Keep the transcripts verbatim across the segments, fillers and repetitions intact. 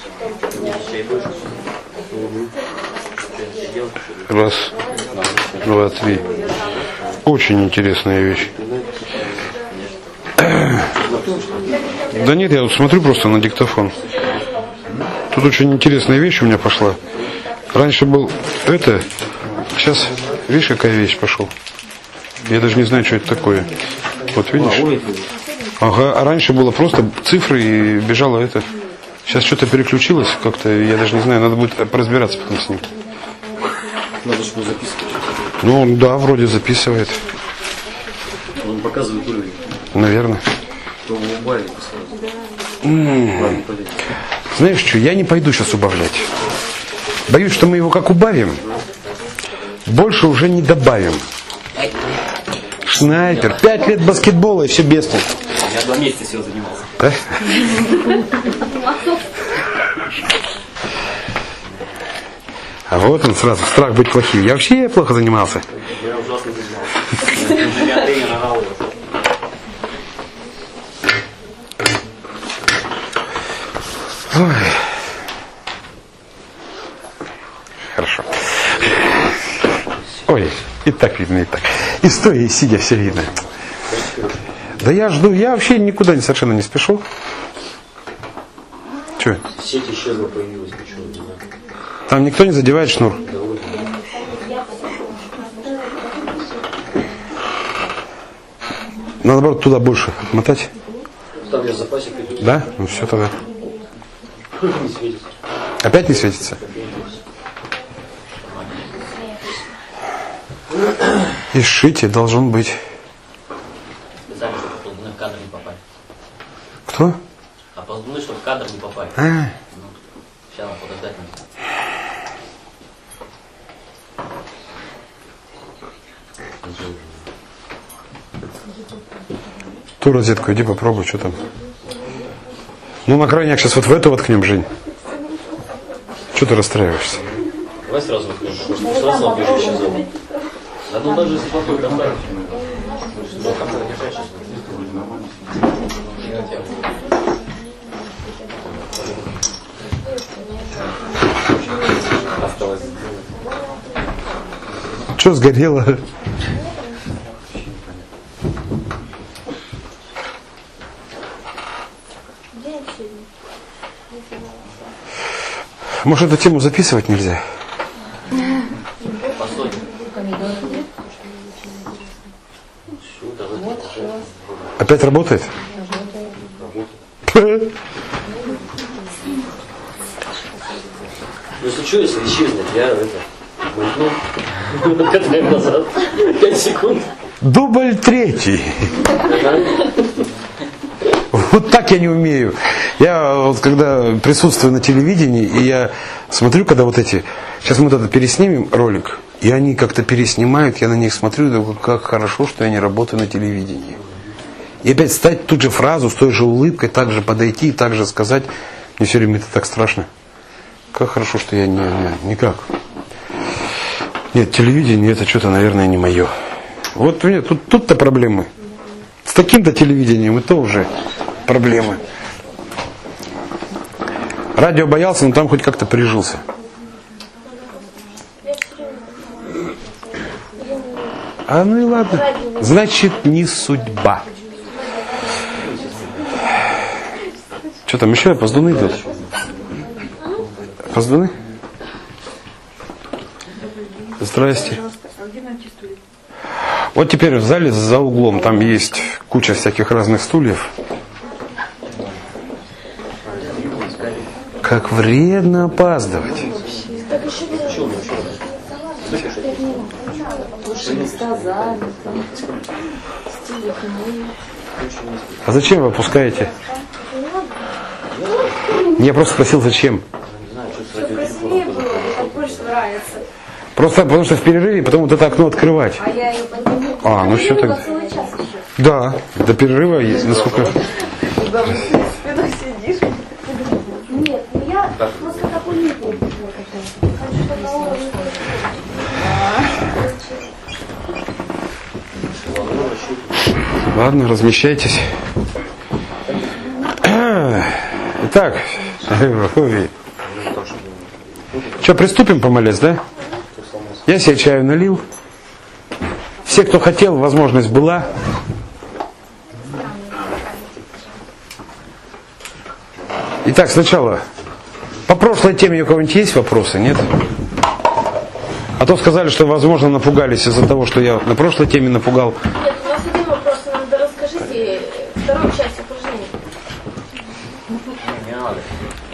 Раз, два, три. Очень интересная вещь. Да нет, я вот смотрю просто на диктофон. Тут очень интересная вещь у меня пошла. Раньше был это, сейчас, видишь, какая вещь пошел. Я даже не знаю, что это такое. Вот видишь? Ага, а раньше было просто цифры и бежало это. Сейчас что-то переключилось как-то, я даже не знаю, надо будет разбираться потом с ним. Надо же записывать. Ну да, вроде записывает. Он показывает уровень. Наверное. То убавить сразу. Ладно, знаешь что, я не пойду сейчас убавлять. Боюсь, что мы его как убавим, больше уже не добавим. Снайпер, пять лет баскетбола и все без толку. Я два месяца всего занимался. Да? А вот он сразу, страх быть плохим. Я вообще плохо занимался. Я ужасно занимался. Я тренер орал его. Ой. Хорошо. Ой, и так видно, и так. И стоя, и сидя, все видно. Да я жду, я вообще никуда не, совершенно не спешу. Че? Сеть исчезла, появилась, почему не знаю. Там никто не задевает шнур. Надо, наоборот, туда больше мотать. Там я запасик идет. Да? Ну все тогда. Не светится. Опять не светится? И сшитие должен быть. Специально, чтобы ползуны в кадр не попали. Кто? А ползуны, чтобы в кадр не попали. А. Ну, сейчас надо подождать надо. Ту розетку иди попробуй, что там. Ну на крайняк сейчас вот в эту воткнем, Жень. Что ты расстраиваешься? Давай сразу воткнем. Сразу объезжай сейчас зону. Да ну даже если плохой доставить. Ну там надо держать сейчас. Осталось. Что сгорело? Может, эту тему записывать нельзя? Опять работает? Если что, если исчезнет, я это мультну. Катаем назад. Пять секунд. Дубль третий. Вот так я не умею. Я вот когда присутствую на телевидении, и я смотрю, когда вот эти... Сейчас мы вот это переснимем ролик, и они как-то переснимают, я на них смотрю, и думаю, как хорошо, что я не работаю на телевидении. И опять стать тут же фразу с той же улыбкой, так же подойти, так же сказать. Мне все время это так страшно. Как хорошо, что я не... не никак. Нет, телевидение это что-то, наверное, не мое. Вот нет, тут, тут-то проблемы. С таким-то телевидением это уже проблемы. Радио боялся, но там хоть как-то прижился. А ну и ладно. Значит, не судьба. Что там еще? Опоздуны идут? Опоздуны? Здрасте. Вот теперь в зале за углом там есть куча всяких разных стульев. Как вредно опаздывать. А зачем вы опускаете? Я просто спросил, зачем. Просто потому что в перерыве потом вот это окно открывать. А, ну все тогда. Да, до перерыва есть. Насколько... Нет, ну я просто такой не помню. Ладно, размещайтесь. Итак, Что, приступим помолец, да? Я себе чаю налил. Все, кто хотел, возможность была. Итак, сначала, по прошлой теме у кого-нибудь есть вопросы, нет? А то сказали, что, возможно, напугались из-за того, что я на прошлой теме напугал. Нет, у нас один вопрос, надо расскажите вторую часть упражнений. Не надо.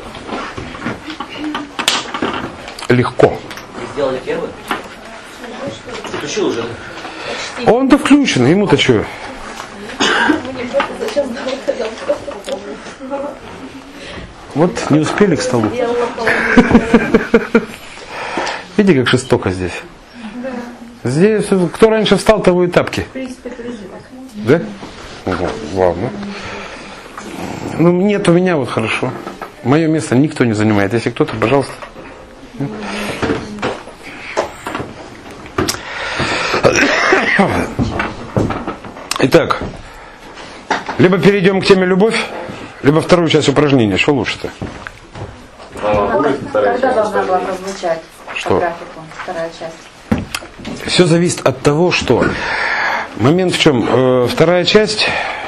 Легко. Вы сделали первый? Включил уже? Он-то включен, ему-то что? Вот не успели к столу. Видите, как жестоко здесь. Здесь кто раньше встал, того и тапки. Да? Угу, ладно. Ну, нет, у меня вот хорошо. Мое место никто не занимает. Если кто-то, пожалуйста. Итак, либо перейдем к теме любовь, либо вторую часть упражнения. Что лучше-то? Когда должна была прозвучать Что? по графику вторая часть? Все зависит от того, что момент в чем? Э, вторая часть,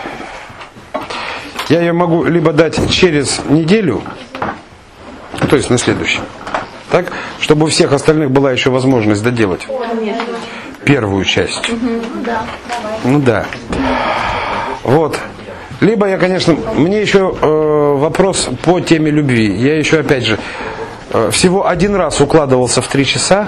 я ее могу либо дать через неделю, то есть на следующий, так, чтобы у всех остальных была еще возможность доделать первую часть. Ну да. Вот. Либо я, конечно, мне еще э, вопрос по теме любви. Я еще, опять же, э, всего один раз укладывался в три часа,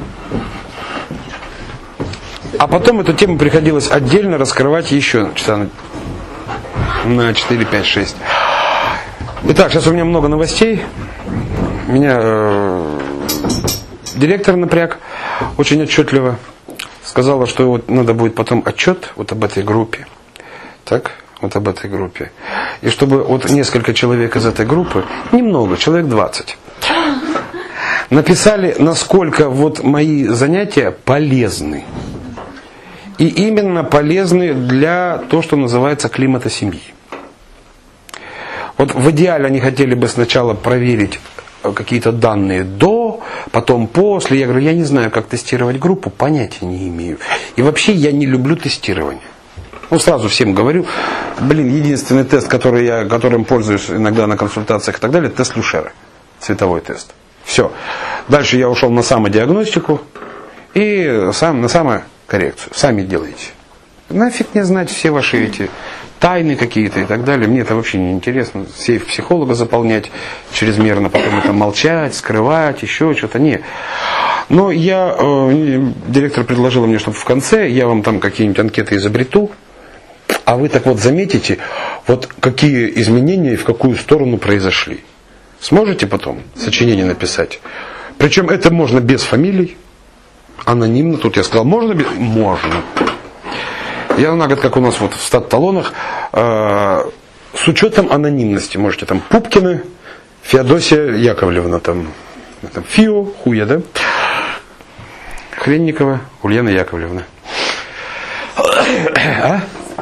а потом эту тему приходилось отдельно раскрывать еще часа на четыре, пять, шесть. Итак, сейчас у меня много новостей. Меня э, директор напряг очень отчетливо. Сказала, что вот надо будет потом отчет вот об этой группе. Так, вот об этой группе. И чтобы вот несколько человек из этой группы, немного, человек двадцать, написали, насколько вот мои занятия полезны. И именно полезны для того, что называется климата семьи. Вот в идеале они хотели бы сначала проверить какие-то данные до, потом после. Я говорю, я не знаю, как тестировать группу, понятия не имею. И вообще я не люблю тестирование. Ну, сразу всем говорю, блин, единственный тест, который я, которым пользуюсь иногда на консультациях и так далее, тест Люшера. Цветовой тест. Все. Дальше я ушел на самодиагностику и сам, на самокоррекцию. Сами делаете. Нафиг мне знать все ваши эти тайны какие-то и так далее. Мне это вообще не интересно. Сейф психолога заполнять чрезмерно, потом это молчать, скрывать, еще что-то. Не. Но я, э, директор предложила мне, чтобы в конце я вам там какие-нибудь анкеты изобрету, а вы так вот заметите, вот какие изменения и в какую сторону произошли. Сможете потом сочинение написать? Причем это можно без фамилий, анонимно. Тут я сказал, можно без? Можно. Я на год, как у нас вот в стат-талонах, э, с учетом анонимности, можете там Пупкина, Феодосия Яковлевна, там, там Фио, Хуя, да? Хренникова, Ульяна Яковлевна. А?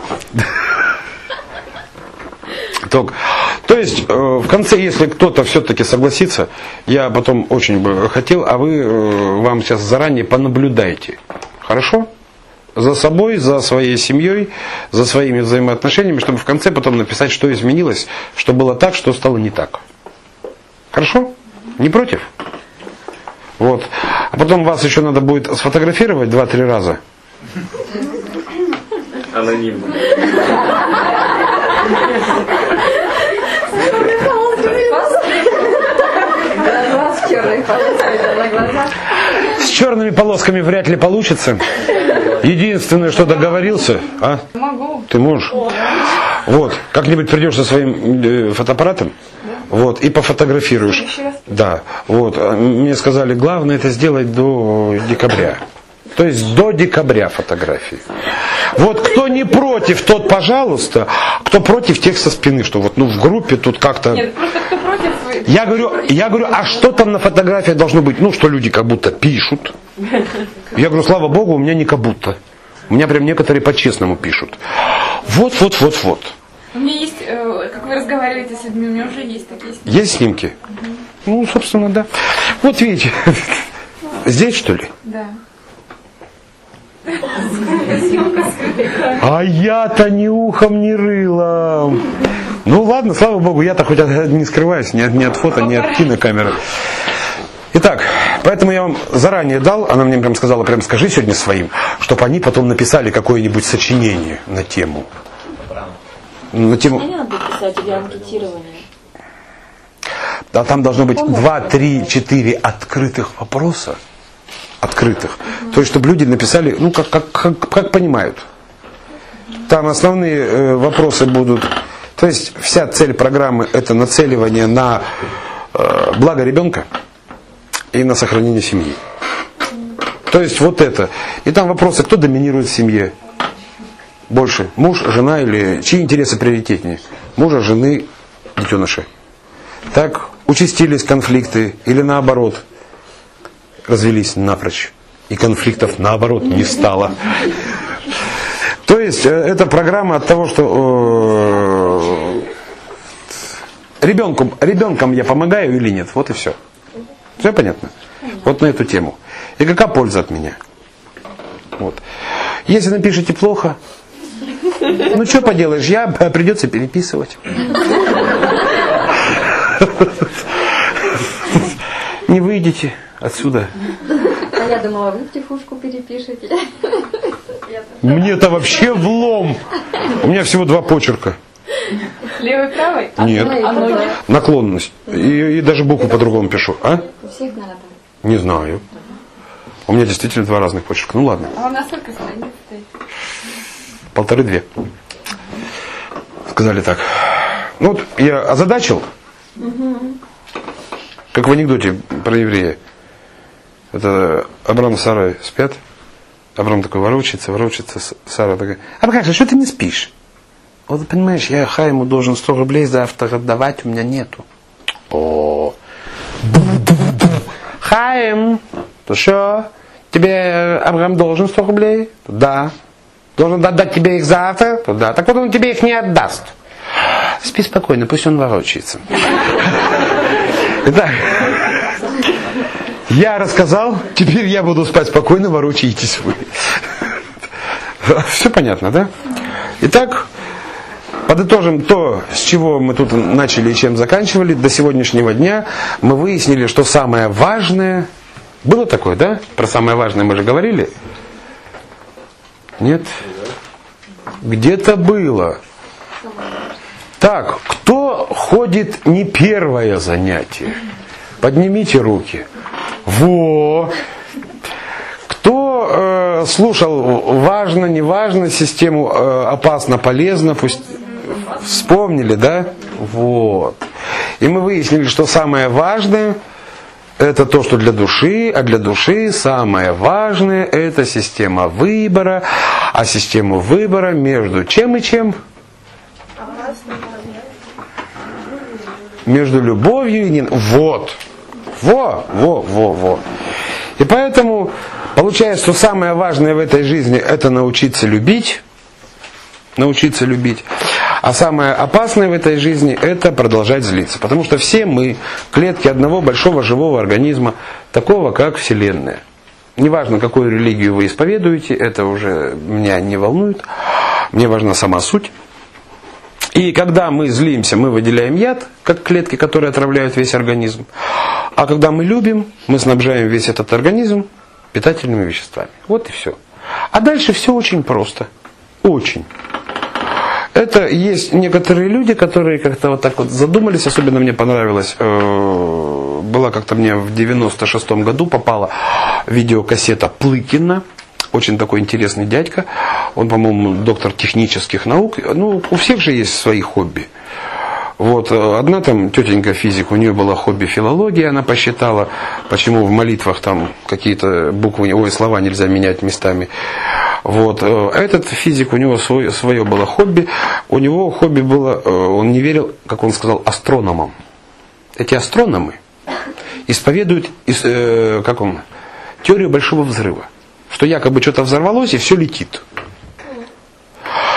Так, то есть, э, в конце, если кто-то все-таки согласится, я потом очень бы хотел, а вы, э, вам сейчас заранее понаблюдайте. Хорошо? За собой, за своей семьей, за своими взаимоотношениями, чтобы в конце потом написать, что изменилось, что было так, что стало не так. Хорошо? Не против? Вот. А потом вас еще надо будет сфотографировать два-три раза. Анонимно. С черными полосками вряд ли получится. Единственное, что договорился, а? Могу. Ты можешь? Вот, как-нибудь придешь со своим э, фотоаппаратом, вот, и пофотографируешь. Да, вот. Мне сказали, главное это сделать до декабря. То есть до декабря фотографии. Вот кто не против, тот, пожалуйста. Кто против, тех со спины, что вот ну в группе тут как-то. Нет, просто кто против. Я говорю, я говорю, а что там на фотографии должно быть? Ну, что люди как будто пишут. Я говорю, слава богу, у меня не как будто. У меня прям некоторые по-честному пишут. Вот, вот, вот, вот. У меня есть э, как вы разговариваете с людьми, у меня уже есть такие снимки. Есть снимки? Угу. Ну, собственно, да. Вот видите, здесь что ли? Да. А я-то ни ухом, ни рылом. Ну ладно, слава богу, я-то хоть не скрываюсь ни от, ни от фото, ни от кинокамеры. Итак, поэтому я вам заранее дал, она мне прям сказала, прям скажи сегодня своим, чтобы они потом написали какое-нибудь сочинение на тему. На тему. Не надо писать или анкетирование. А там должно быть два, три, четыре открытых вопроса. Открытых. Угу. То есть, чтобы люди написали, ну, как, как, как, как понимают. Там основные э, вопросы будут. То есть, вся цель программы это нацеливание на э, благо ребенка и на сохранение семьи. То есть, вот это. И там вопросы, кто доминирует в семье. Больше, муж, жена или чьи интересы приоритетнее? Мужа, жены, детеныши. Так, участились конфликты или наоборот, развелись напрочь. И конфликтов наоборот не стало. То есть, это программа от того, что э, ребенку, ребенкам я помогаю или нет. Вот и все. Все понятно? Вот на эту тему. И какая польза от меня? Вот. Если напишите плохо, ну что поделаешь, я придется переписывать. Не выйдете отсюда. А я думала, вы втихушку перепишете. Мне-то вообще влом. У меня всего два почерка. Левый, правый? Нет. А ноги? Наклонность. И, и даже букву по-другому пишу. А? У всех надо. Не знаю. У меня действительно два разных почерка. Ну ладно. А вам на сколько страниц стоит? Полторы-две. Сказали так. Ну вот я озадачил. Угу. Как в анекдоте про еврея. Это Абрам с Сарой спят. Абрам такой ворочается, ворочается. Сара такая: Абрам, что ты не спишь? Вот понимаешь, я Хайму должен сто рублей завтра отдавать, у меня нету. О, Хайм, то что? Тебе Абрам должен сто рублей? Да. Должен отдать тебе их завтра? Да. Так вот он тебе их не отдаст. Спи спокойно, пусть он ворочается. Итак, я рассказал, теперь я буду спать спокойно, ворочаетесь вы. Все понятно, да? Итак, подытожим то, с чего мы тут начали и чем заканчивали. До сегодняшнего дня мы выяснили, что самое важное... Было такое, да? Про самое важное мы же говорили? Нет? Где-то было. Так, кто ходит не первое занятие? Поднимите руки. Во! Кто э, слушал важно, не важно, систему э, опасно, полезно, пусть вспомнили, да? Вот. И мы выяснили, что самое важное это то, что для души, а для души самое важное это система выбора, а систему выбора между чем и чем? Между любовью и ненавистью. Вот. Во, во, во, во. И поэтому получается, что самое важное в этой жизни это научиться любить. Научиться любить. А самое опасное в этой жизни это продолжать злиться. Потому что все мы клетки одного большого живого организма, такого как Вселенная. Неважно, какую религию вы исповедуете, это уже меня не волнует. Мне важна сама суть. И когда мы злимся, мы выделяем яд, как клетки, которые отравляют весь организм. А когда мы любим, мы снабжаем весь этот организм питательными веществами. Вот и все. А дальше все очень просто. Очень. Это есть некоторые люди, которые как-то вот так вот задумались. Особенно мне понравилось. Э, была как-то мне в девяносто шестом году попала видеокассета Плыкина. Очень такой интересный дядька. Он, по-моему, доктор технических наук. Ну, у всех же есть свои хобби. Вот. Одна там тетенька физик, у нее было хобби филология, она посчитала, почему в молитвах там какие-то буквы, ой, слова нельзя менять местами. Вот. Этот физик, у него свой, свое было хобби. У него хобби было, он не верил, как он сказал, астрономам. Эти астрономы исповедуют, как он, теорию большого взрыва. Что якобы что-то взорвалось и все летит.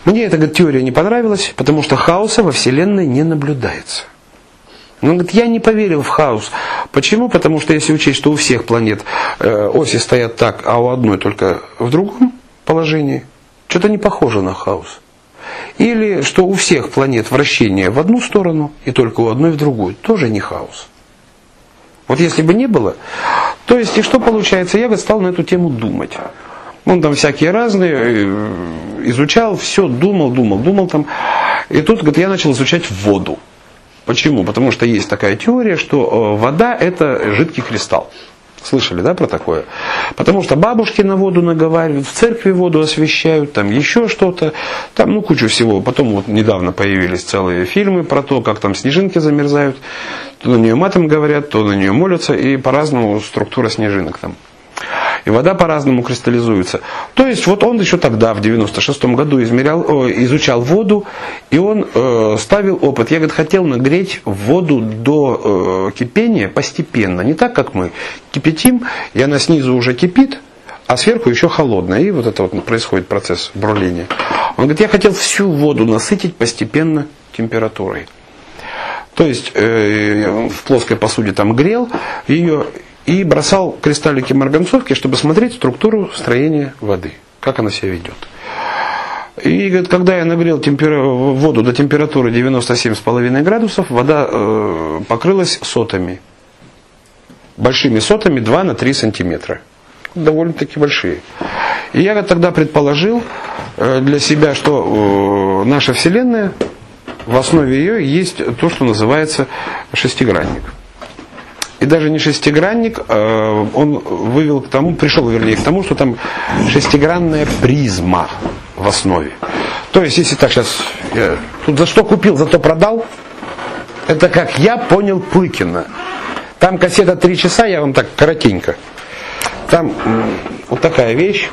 Мне эта, говорит, теория не понравилась, потому что хаоса во Вселенной не наблюдается. Он говорит, я не поверил в хаос. Почему? Потому что если учесть, что у всех планет э, оси стоят так, а у одной только в другом положении, что-то не похоже на хаос. Или что у всех планет вращение в одну сторону и только у одной в другую, тоже не хаос. Вот если бы не было, то есть и что получается, я, говорит, стал на эту тему думать. Он там всякие разные, изучал, все, думал, думал, думал там. И тут, говорит, я начал изучать воду. Почему? Потому что есть такая теория, что вода это жидкий кристалл. Слышали, да, про такое? Потому что бабушки на воду наговаривают, в церкви воду освещают, там еще что-то, там ну кучу всего. Потом вот недавно появились целые фильмы про то, как там снежинки замерзают. То на нее матом говорят, то на нее молятся, и по-разному структура снежинок там. И вода по-разному кристаллизуется. То есть вот он еще тогда, в девяносто шестом году, измерял, о, изучал воду, и он э, ставил опыт. Я, говорит, хотел нагреть воду до э, кипения постепенно. Не так, как мы кипятим, и она снизу уже кипит, а сверху еще холодная. И вот это вот происходит процесс бурления. Он говорит, я хотел всю воду насытить постепенно температурой. То есть э, в плоской посуде там грел ее и бросал кристаллики марганцовки, чтобы смотреть структуру строения воды, как она себя ведет. И говорит, когда я нагрел темпера... воду до температуры девяносто семь с половиной градусов, вода э, покрылась сотами. Большими сотами два на три сантиметра. Довольно-таки большие. И я, говорит, тогда предположил э, для себя, что э, наша Вселенная, в основе ее есть то, что называется шестигранник. И даже не шестигранник, он вывел к тому, пришел, вернее, к тому, что там шестигранная призма в основе. То есть, если так сейчас, я тут за что купил, зато продал, это как я понял Плыкина. Там кассета три часа, я вам так коротенько. Там вот такая вещь.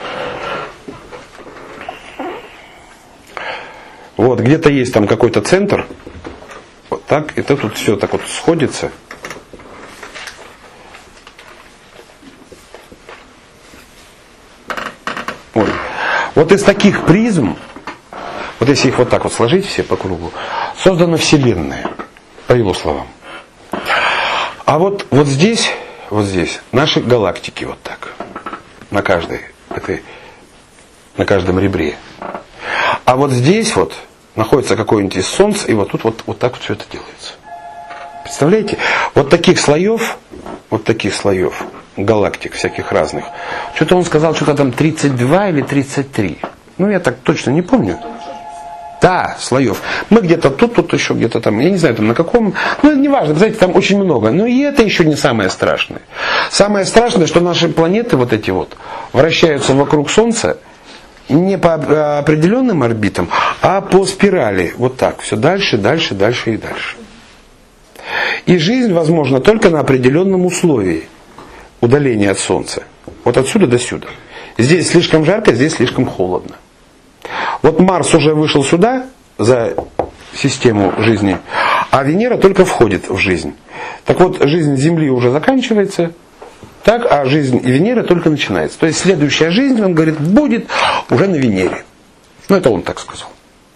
Вот, где-то есть там какой-то центр. Вот так, это тут все так вот сходится. Вот. Вот из таких призм, вот если их вот так вот сложить все по кругу, создана Вселенная, по его словам. А вот, вот здесь, вот здесь, наши галактики вот так, на каждой, этой, на каждом ребре. А вот здесь вот находится какое-нибудь из Солнца, и вот тут вот, вот так вот все это делается. Представляете? Вот таких слоев, вот таких слоев, галактик всяких разных. Что-то он сказал, что-то там тридцать два или тридцать три. Ну, я так точно не помню. Да, слоев. Мы где-то тут, тут еще где-то там, я не знаю, там на каком. Ну, это не важно, знаете, там очень много. Но и это еще не самое страшное. Самое страшное, что наши планеты вот эти вот вращаются вокруг Солнца не по определенным орбитам, а по спирали. Вот так. Все дальше, дальше, дальше и дальше. И жизнь возможна только на определенном условии удаления от Солнца. Вот отсюда до сюда. Здесь слишком жарко, здесь слишком холодно. Вот Марс уже вышел сюда, за систему жизни, а Венера только входит в жизнь. Так вот, жизнь Земли уже заканчивается, так, а жизнь Венеры только начинается. То есть следующая жизнь, он говорит, будет уже на Венере. Ну, это он так сказал.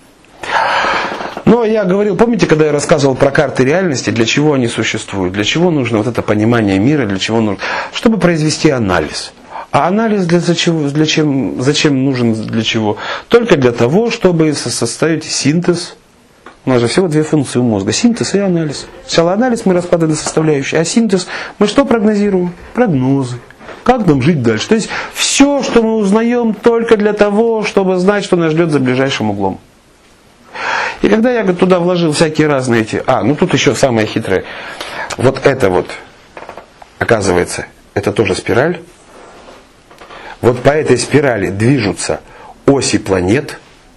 Но я говорил, помните, когда я рассказывал про карты реальности, для чего они существуют, для чего нужно вот это понимание мира, для чего нужно, чтобы произвести анализ. А анализ для, для чего, для чем, зачем нужен, для чего? Только для того, чтобы составить синтез. У нас же всего две функции у мозга. Синтез и анализ. Сначала анализ мы раскладываем на составляющие, а синтез мы что прогнозируем? Прогнозы. Как нам жить дальше? То есть все, что мы узнаем, только для того, чтобы знать, что нас ждет за ближайшим углом. И когда я туда вложил всякие разные эти... А, ну тут еще самое хитрое. Вот это вот, оказывается, это тоже спираль. Вот по этой спирали движутся оси планет.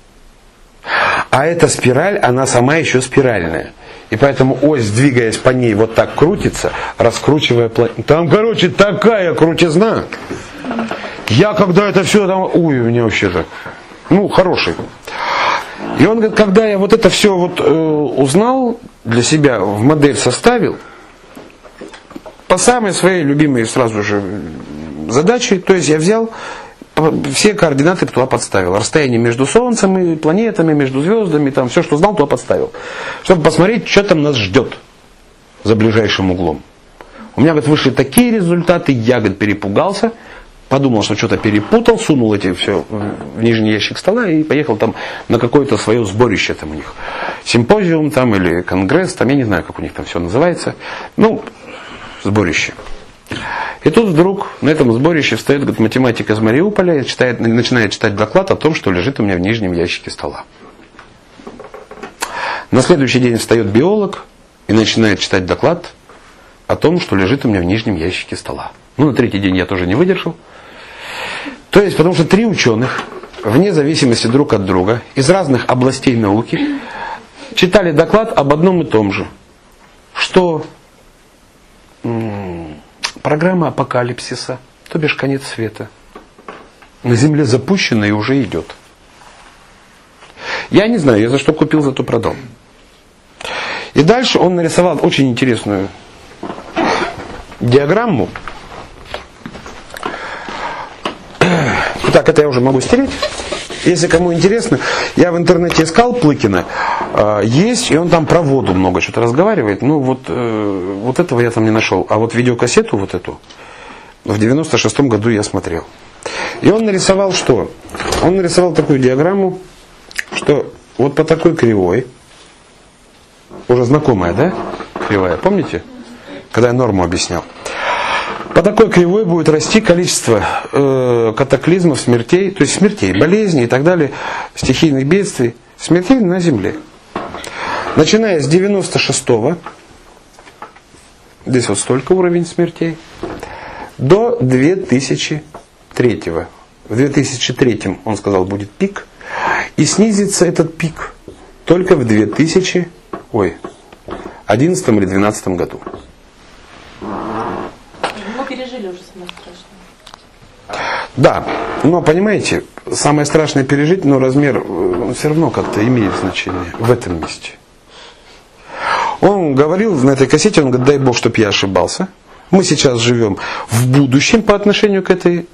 А эта спираль, она сама еще спиральная. И поэтому ось, двигаясь по ней, вот так крутится, раскручивая планету. Там, короче, такая крутизна. Я когда это все там... Ой, у меня вообще так... Ну, хороший. И он говорит, когда я вот это все вот э, узнал, для себя в модель составил, по самой своей любимой сразу же задаче, то есть я взял, все координаты туда подставил. Расстояние между Солнцем и планетами, между звездами, там все, что знал, туда подставил. Чтобы посмотреть, что там нас ждет за ближайшим углом. У меня, говорит, вышли такие результаты, я, говорит, перепугался, подумал, что что-то перепутал, сунул эти все в нижний ящик стола и поехал там на какое-то свое сборище там у них. Симпозиум там или конгресс, там я не знаю, как у них там все называется. Ну, сборище. И тут вдруг на этом сборище встает, говорит, математик из Мариуполя и читает, начинает читать доклад о том, что лежит у меня в нижнем ящике стола. На следующий день встает биолог и начинает читать доклад о том, что лежит у меня в нижнем ящике стола. Ну, на третий день я тоже не выдержал. То есть, потому что три ученых, вне зависимости друг от друга, из разных областей науки, читали доклад об одном и том же. Что м- программа апокалипсиса, то бишь конец света, на Земле запущена и уже идет. Я не знаю, я за что купил, зато продал. И дальше он нарисовал очень интересную диаграмму. Так, это я уже могу стереть. Если кому интересно, я в интернете искал Плыкина. Есть, и он там про воду много что-то разговаривает. Ну, вот, вот этого я там не нашел. А вот видеокассету вот эту в девяносто шестом году я смотрел. И он нарисовал что? Он нарисовал такую диаграмму, что вот по такой кривой, уже знакомая, да? Кривая, помните? Когда я норму объяснял. По такой кривой будет расти количество э, катаклизмов, смертей, то есть смертей, болезней и так далее, стихийных бедствий, смертей на Земле. Начиная с девяносто шестого, здесь вот столько уровень смертей, до две тысячи третьего. В две тысячи третьем, он сказал, будет пик, и снизится этот пик только в две тысячи одиннадцатом или две тысячи двенадцатом году. Пережили уже самое страшное. Да, но понимаете, самое страшное пережить, но размер он все равно как-то имеет значение в этом месте. Он говорил на этой кассете, он говорит, дай Бог, чтоб я ошибался. Мы сейчас живем в будущем по отношению к этой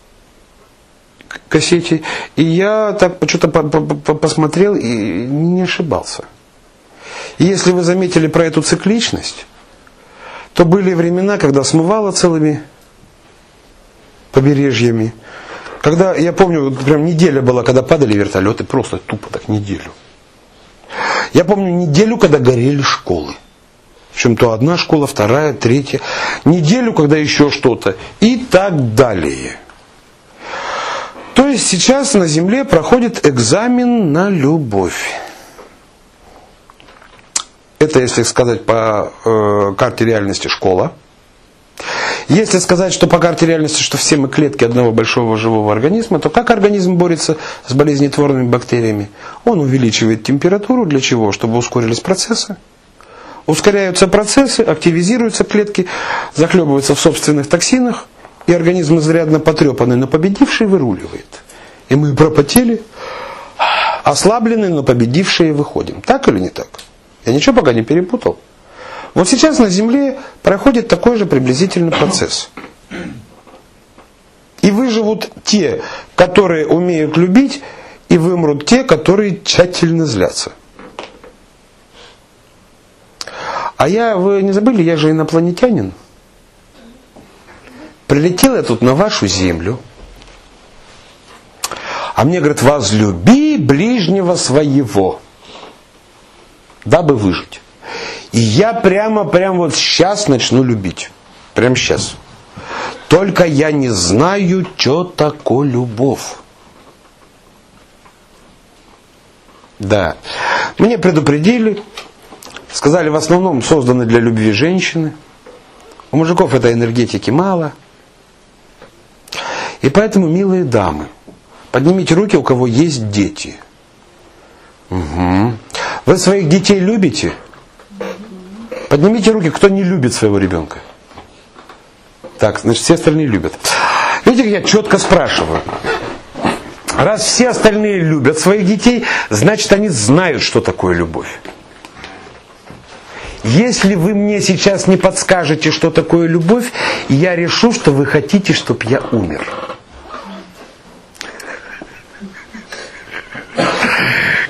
кассете. И я так что-то посмотрел и не ошибался. И если вы заметили про эту цикличность, то были времена, когда смывало целыми побережьями. Когда, я помню, прям неделя была, когда падали вертолеты, просто тупо так неделю. Я помню неделю, когда горели школы. Причем то одна школа, вторая, третья. Неделю, когда еще что-то. И так далее. То есть сейчас на Земле проходит экзамен на любовь. Это, если сказать по э, карте реальности, школа. Если сказать, что по карте реальности, что все мы клетки одного большого живого организма, то как организм борется с болезнетворными бактериями? Он увеличивает температуру. Для чего? Чтобы ускорились процессы. Ускоряются процессы, активизируются клетки, захлебываются в собственных токсинах, и организм, изрядно потрепанный, но победивший, выруливает. И мы пропотели, ослабленные, но победившие выходим. Так или не так? Я ничего пока не перепутал. Вот сейчас на Земле проходит такой же приблизительный процесс. И выживут те, которые умеют любить, и вымрут те, которые тщательно злятся. А я, вы не забыли, я же инопланетянин. Прилетел я тут на вашу Землю. А мне говорят, возлюби ближнего своего, дабы выжить. И я прямо, прямо вот сейчас начну любить. Прямо сейчас. Только я не знаю, что такое любовь. Да. Мне предупредили. Сказали, в основном созданы для любви женщины. У мужиков этой энергетики мало. И поэтому, милые дамы, поднимите руки, у кого есть дети. Угу. Вы своих детей любите? Поднимите руки, кто не любит своего ребенка. Так, значит, все остальные любят. Видите, я четко спрашиваю. Раз все остальные любят своих детей, значит, они знают, что такое любовь. Если вы мне сейчас не подскажете, что такое любовь, я решу, что вы хотите, чтобы я умер.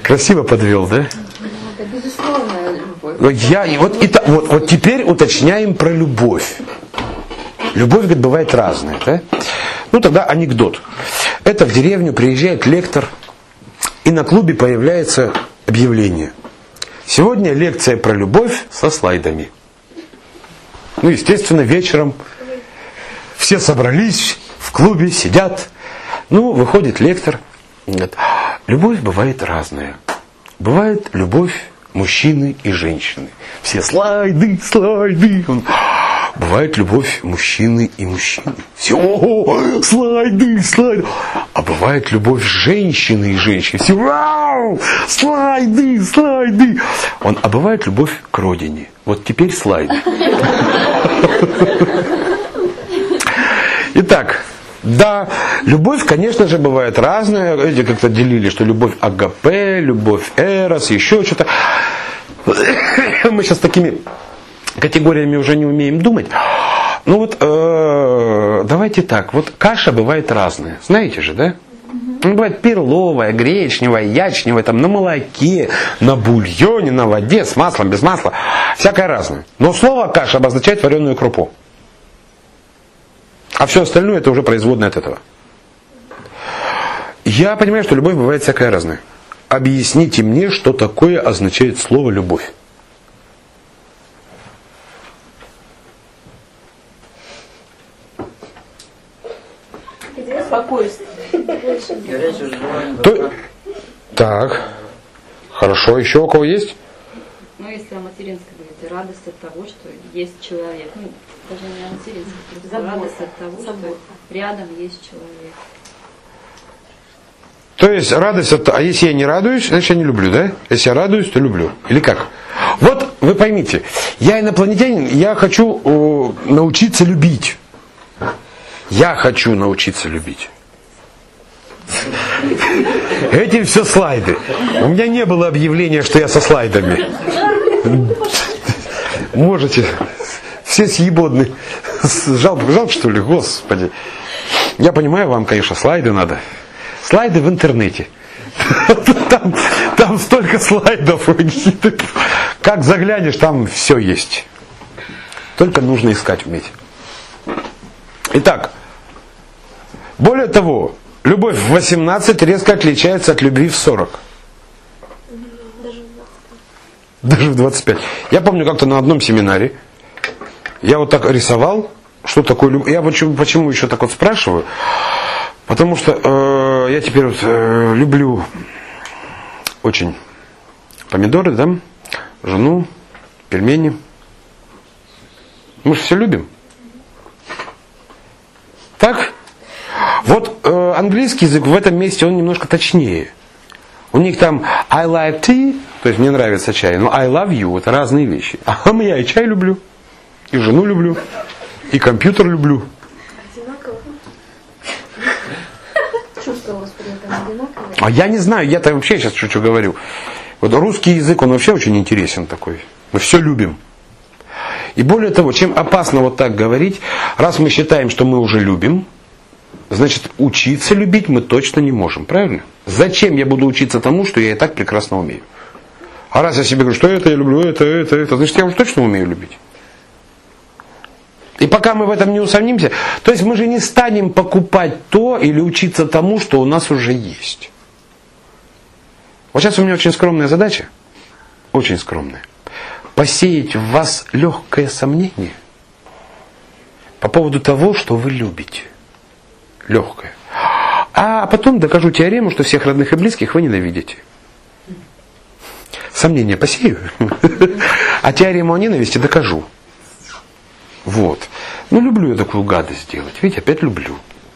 Красиво подвел, да? Это безусловная любовь. Но я, и вот, и, та- вот, вот теперь уточняем про любовь. Любовь, говорит, бывает разная, да? Ну тогда анекдот. Это в деревню приезжает лектор, и на клубе появляется объявление. Сегодня лекция про любовь со слайдами. Ну, естественно, вечером все собрались в клубе, сидят. Ну, выходит лектор. Говорит, любовь бывает разная. Бывает любовь мужчины и женщины. Все слайды, слайды. Он, бывает любовь мужчины и мужчины. Все, о, слайды, слайды. А бывает любовь женщины и женщины. Все, вау, слайды, слайды. Он, а бывает любовь к родине. Вот теперь слайды. Итак, да, любовь, конечно же, бывает разная. Эти как-то делили, что любовь агапе, любовь эрос, еще что-то. Мы сейчас такими категориями уже не умеем думать. Ну вот, э, давайте так. Вот каша бывает разная. Знаете же, да? Ну, бывает перловая, гречневая, ячневая, там, на молоке, на бульоне, на воде, с маслом, без масла. Всякое разное. Но слово каша обозначает вареную крупу. А все остальное это уже производное от этого. Я понимаю, что любовь бывает всякая разная. Объясните мне, что такое означает слово любовь. Спокойствие. То... Так. Хорошо. Еще у кого есть? Ну, если о материнской говорить, радость от того, что есть человек. Ну, даже не о материнской, просто Забота. радость от того, Забота. что рядом есть человек. То есть радость от... А если я не радуюсь, значит я не люблю, да? Если я радуюсь, то люблю. Или как? Вот вы поймите, я инопланетянин, я хочу о, научиться любить. Я хочу научиться любить. Этим все слайды. У меня не было объявления, что я со слайдами. Можете. Все съебодны. Жалко, жалко, что ли? Господи. Я понимаю, вам, конечно, слайды надо. Слайды в интернете. Там, там столько слайдов. Как заглянешь, там все есть. Только нужно искать уметь. Итак, более того, любовь в восемнадцать резко отличается от любви в сорок. Даже в двадцать пять. Я помню как-то на одном семинаре, я вот так рисовал, что такое любовь. Я почему, почему еще так вот спрашиваю? Потому что э, я теперь вот, э, люблю очень помидоры, да, жену, пельмени. Мы же все любим. Так? Вот э, английский язык в этом месте, он немножко точнее. У них там I like tea, то есть мне нравится чай, но I love you, это разные вещи. А я и чай люблю, и жену люблю, и компьютер люблю. Одинаково. Чувства у вас при этом одинаковые. А я не знаю, я-то вообще сейчас что-что говорю. Вот русский язык, он вообще очень интересен такой. Мы все любим. И более того, чем опасно вот так говорить, раз мы считаем, что мы уже любим, значит, учиться любить мы точно не можем, правильно? Зачем я буду учиться тому, что я и так прекрасно умею? А раз я себе говорю, что это я люблю, это, это, это, значит, я уже точно умею любить. И пока мы в этом не усомнимся, то есть мы же не станем покупать то или учиться тому, что у нас уже есть. Вот сейчас у меня очень скромная задача, очень скромная. Посеять в вас легкое сомнение по поводу того, что вы любите. Легкое. А потом докажу теорему, что всех родных и близких вы ненавидите. Сомнение посею, а теорему о ненависти докажу. Вот. Ну, люблю я такую гадость делать. Видите, опять люблю.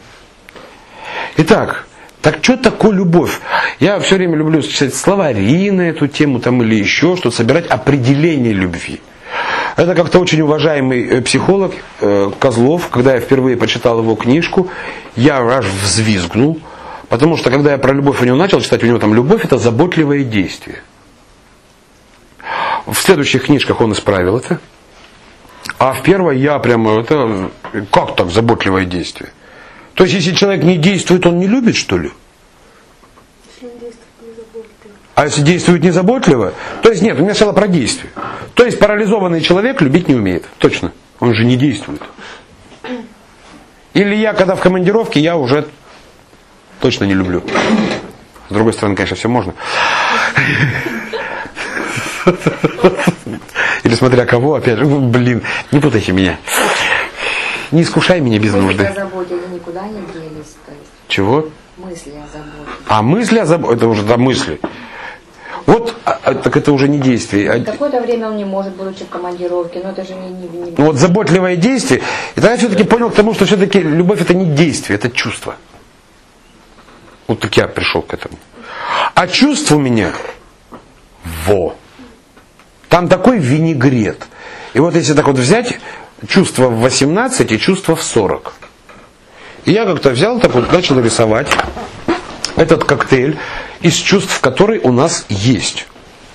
Итак, так что такое любовь? Я все время люблю читать словари на эту тему там, или еще что-то, собирать определение любви. Это как-то очень уважаемый психолог э, Козлов, когда я впервые почитал его книжку, я аж взвизгнул, потому что когда я про любовь у него начал читать, у него там любовь это заботливое действие. В следующих книжках он исправил это, а в первой я прямо, это как так заботливое действие? То есть если человек не действует, он не любит, что ли? Если он действует не заботливо. А если действует незаботливо, то есть нет, у меня сначала про действие. То есть парализованный человек любить не умеет. Точно. Он же не действует. Или я, когда в командировке, я уже точно не люблю. С другой стороны, конечно, все можно. Или смотря кого, опять же, блин, не путайте меня. Не искушай меня без нужды. Мысли о заботе никуда не делись. То есть. Чего? Мысли о заботе. А мысли о заботе, это уже да, мысли. Вот, а, а, так это уже не действие. А... Какое-то время он не может, будучи в командировке, но это же не... не, не... Ну вот заботливое действие. И тогда я все-таки понял к тому, что все-таки любовь это не действие, это чувство. Вот так я пришел к этому. А чувство у меня, во, там такой винегрет. И вот если так вот взять чувство в восемнадцать и чувство в сорок. И я как-то взял, так вот начал рисовать этот коктейль из чувств, которые у нас есть.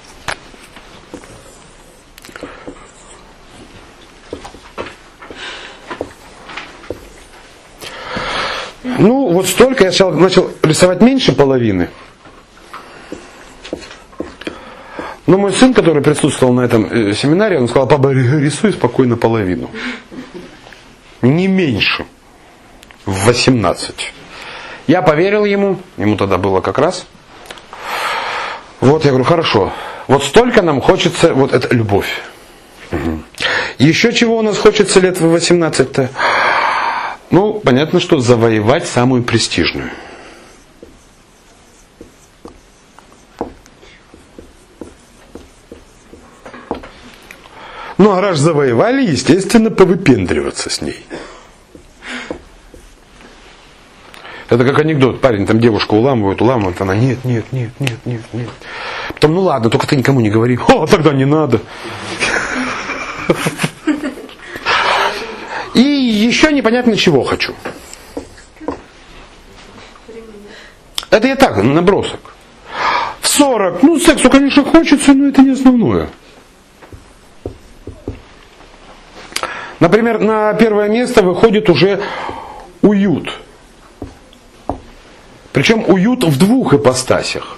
Ну, вот столько я сначала начал рисовать меньше половины. Но мой сын, который присутствовал на этом семинаре, он сказал: папа, рисуй спокойно половину. Не меньше. В восемнадцать. Я поверил ему, ему тогда было как раз. Вот я говорю, хорошо, вот столько нам хочется, вот это любовь. Угу. Еще чего у нас хочется лет в восемнадцать-то? Ну, понятно, что завоевать самую престижную. Ну, а раз завоевали, естественно, повыпендриваться с ней. Это как анекдот. Парень там девушку уламывает, уламывает, она нет, нет, нет, нет, нет, нет. Потом, ну ладно, только ты никому не говори. О, тогда не надо. И еще непонятно чего хочу. Это я так, набросок. В сорок, ну сексу, конечно, хочется, но это не основное. Например, на первое место выходит уже уют. Причем уют в двух ипостасях.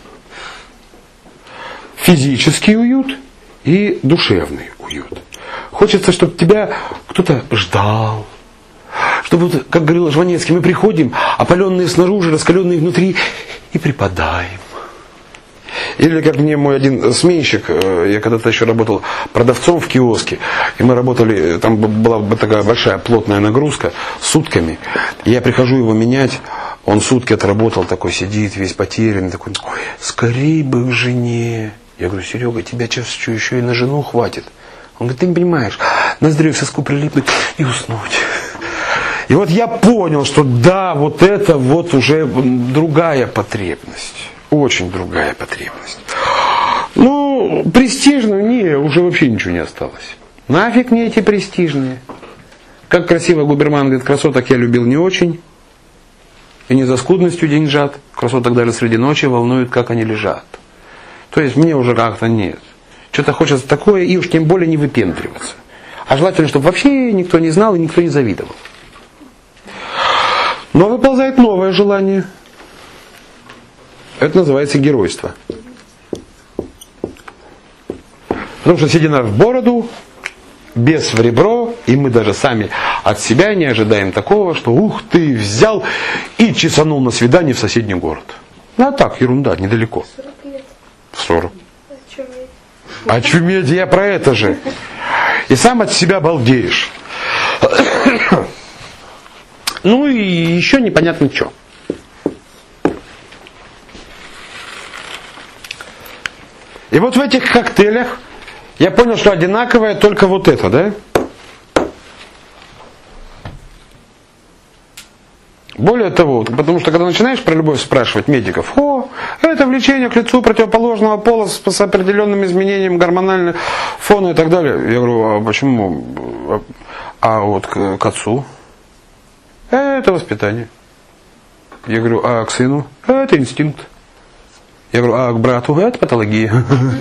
Физический уют и душевный уют. Хочется, чтобы тебя кто-то ждал. Чтобы, как говорил Жванецкий, мы приходим, опаленные снаружи, раскаленные внутри, и припадаем. Или как мне мой один сменщик, я когда-то еще работал продавцом в киоске, и мы работали, там была такая большая плотная нагрузка, сутками. И я прихожу его менять, он сутки отработал, такой сидит, весь потерянный, такой, ой, скорей бы к жене. Я говорю, Серега, тебя сейчас что, еще и на жену хватит? Он говорит, ты не понимаешь, ноздрю к соску прилипнуть и уснуть. И вот я понял, что да, вот это вот уже другая потребность. Очень другая потребность. Ну, престижно, не, уже вообще ничего не осталось. Нафиг мне эти престижные. Как красиво Губерман говорит, красоток я любил не очень. И не за скудностью деньжат. Красоток даже среди ночи волнует, как они лежат. То есть мне уже как-то нет. Что-то хочется такое, и уж тем более не выпендриваться. А желательно, чтобы вообще никто не знал и никто не завидовал. Но выползает новое желание. Это называется геройство. Потому что седина в бороду, бес в ребро, и мы даже сами от себя не ожидаем такого, что ух ты, взял и чесанул на свидание в соседний город. Ну а так, ерунда, недалеко. В сорок. Очуметь, я про это же. И сам от себя балдеешь. Ну и еще непонятно что. И вот в этих коктейлях я понял, что одинаковое только вот это, да? Более того, потому что когда начинаешь про любовь спрашивать медиков, о, это влечение к лицу противоположного пола с, с определенным изменением гормонального фона и так далее. Я говорю, а почему? А, а вот к, к отцу? Это воспитание. Я говорю, а к сыну? Это инстинкт. Я говорю, а к брату? Это патология.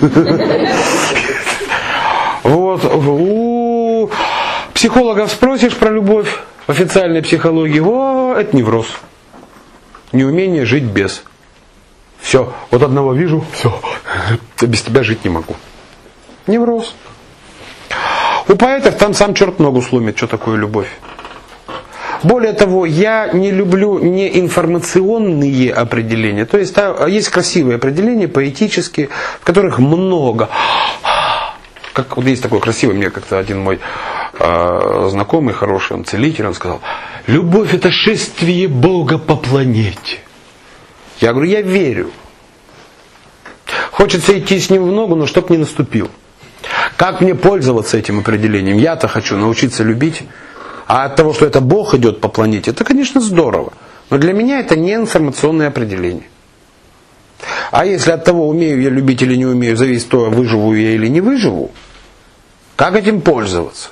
Вот. У психологов спросишь про любовь в официальной психологии, о, это невроз. Неумение жить без. Все, вот одного вижу, все, без тебя жить не могу. Невроз. У поэтов там сам черт ногу сломит, что такое любовь. Более того, я не люблю не информационные определения. То есть там есть красивые определения, поэтические, в которых много. Как вот есть такое красивое, мне как-то один мой э, знакомый, хороший, он целитель, он сказал: любовь — это шествие Бога по планете. Я говорю, я верю. Хочется идти с ним в ногу, но чтоб не наступил. Как мне пользоваться этим определением? Я-то хочу научиться любить. А от того, что это Бог идет по планете, это, конечно, здорово. Но для меня это не информационное определение. А если от того, умею я любить или не умею, зависит то, выживу я или не выживу, как этим пользоваться?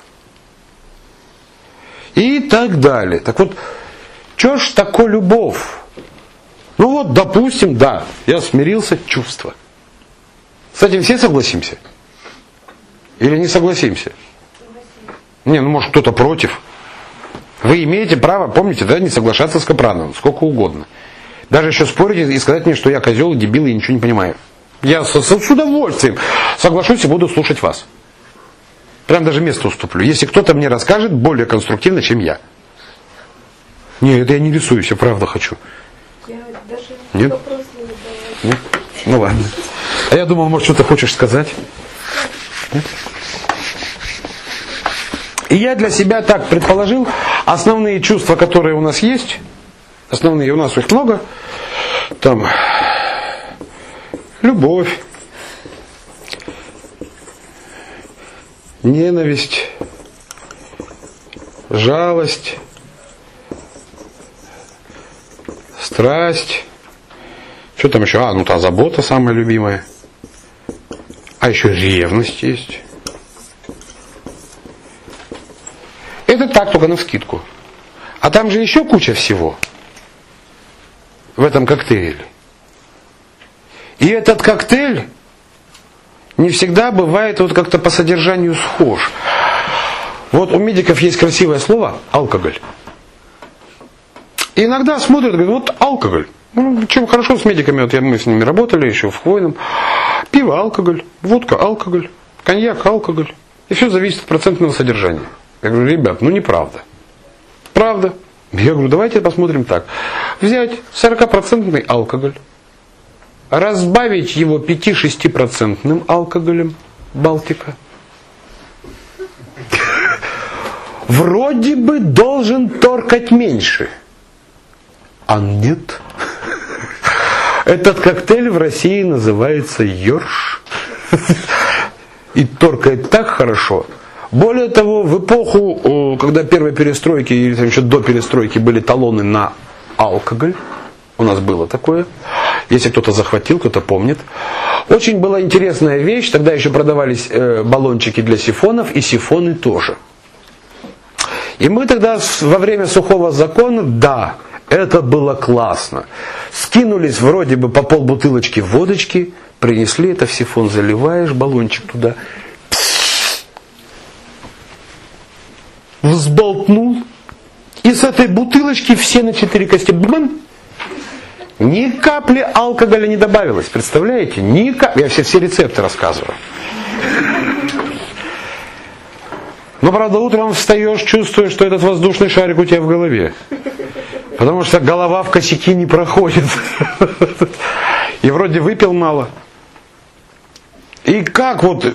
И так далее. Так вот, что ж такое любовь? Ну вот, допустим, да, я смирился, чувство. С этим все согласимся? Или не согласимся? Не, ну может кто-то против. Вы имеете право, помните, да, не соглашаться с Капрановым, сколько угодно. Даже еще спорить и сказать мне, что я козел, дебил и ничего не понимаю. Я с, с удовольствием соглашусь и буду слушать вас. Прям даже место уступлю. Если кто-то мне расскажет более конструктивно, чем я. Нет, это я не рисуюсь, я правда хочу. Я даже Нет? вопрос не задала. Нет? Ну ладно. А я думал, может, что-то хочешь сказать? Нет? И я для себя так предположил, основные чувства, которые у нас есть, основные, у нас их много, там, любовь, ненависть, жалость, страсть, что там еще, а, ну та забота самая любимая, а еще ревность есть. Это так, только навскидку. А там же еще куча всего в этом коктейле. И этот коктейль не всегда бывает вот как-то по содержанию схож. Вот у медиков есть красивое слово алкоголь. И иногда смотрят и говорят, вот алкоголь. Ну, чем хорошо с медиками, вот я, мы с ними работали еще в Хвойном. Пиво алкоголь, водка алкоголь, коньяк алкоголь. И все зависит от процентного содержания. Я говорю, ребят, ну неправда. Правда. Я говорю, давайте посмотрим так. Взять сорокапроцентный алкоголь, разбавить его пять-шесть процентным алкоголем, Балтика. Вроде бы должен торкать меньше. А нет. Этот коктейль в России называется Йорш. И торкает так хорошо. Более того, в эпоху, когда первой перестройки, или там еще до перестройки были талоны на алкоголь, у нас было такое, если кто-то захватил, кто-то помнит, очень была интересная вещь, тогда еще продавались э, баллончики для сифонов, и сифоны тоже. И мы тогда во время сухого закона, да, это было классно, скинулись вроде бы по полбутылочки водочки, принесли это в сифон, заливаешь баллончик туда, взболтнул, и с этой бутылочки все на четыре кости, блин, ни капли алкоголя не добавилось, представляете? Ни капли. Я все, все рецепты рассказываю. Но, правда, утром встаешь, чувствуешь, что этот воздушный шарик у тебя в голове. Потому что голова в косяки не проходит. И вроде выпил мало. И как вот...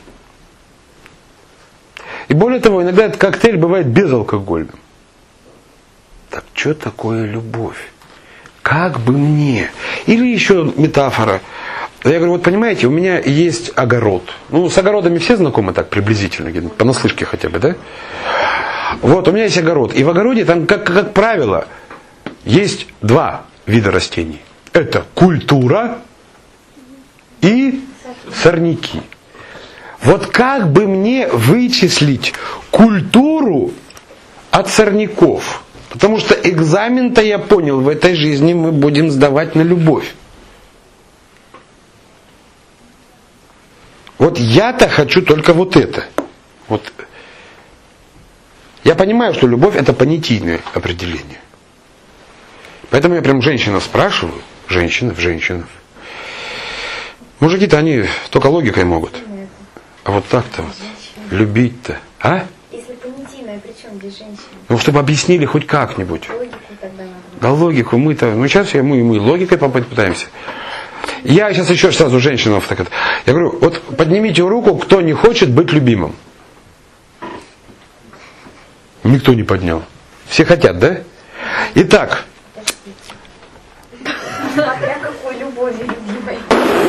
И более того, иногда этот коктейль бывает безалкогольным. Так что такое любовь? Как бы мне? Или еще метафора. Я говорю, вот понимаете, у меня есть огород. Ну, с огородами все знакомы так приблизительно, понаслышке хотя бы, да? Вот, у меня есть огород. И в огороде там, как, как правило, есть два вида растений. Это культура и сорняки. Вот как бы мне вычислить культуру от сорняков? Потому что экзамен-то, я понял, в этой жизни мы будем сдавать на любовь. Вот я-то хочу только вот это. Вот. Я понимаю, что любовь это понятийное определение. Поэтому я прям женщина спрашиваю, женщинов, женщинов, Мужики-то они только логикой могут. А вот так-то вот. Любить-то. А? Если понятийное, при чем здесь женщина? Ну, чтобы объяснили хоть как-нибудь. Логику тогда надо. Да логику мы-то... Ну, сейчас я, мы, мы логикой попытаемся. Я сейчас еще сразу женщину так это. Я говорю, вот поднимите руку, кто не хочет быть любимым. Никто не поднял. Все хотят, да? Итак. Смотря какой любовью любимой.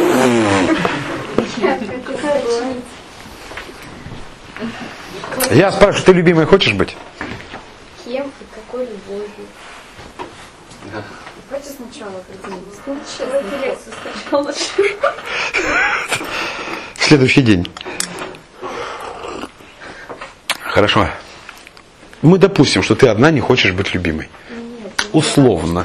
Я спрашиваю, ты любимой хочешь быть? Кем и какой любовью? Давайте сначала определимся. Ну, честно, лекцию сначала. Следующий день. Вот. Мы допустим, что ты одна не хочешь быть любимой. Условно.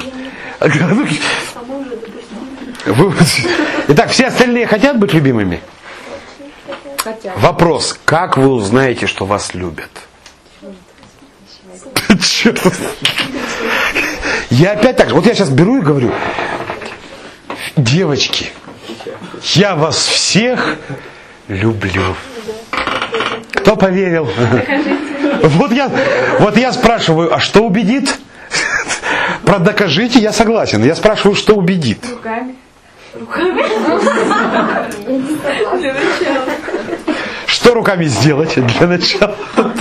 Итак, все остальные хотят быть любимыми? Хотят. Вопрос, как вы узнаете, что вас любят? Черт. Я опять так же, вот я сейчас беру и говорю, девочки, я вас всех люблю. Кто поверил? Вот я, вот я спрашиваю, а что убедит? Про докажите, я согласен. Я спрашиваю, что убедит? Руками. Для начала. Что руками сделать для начала?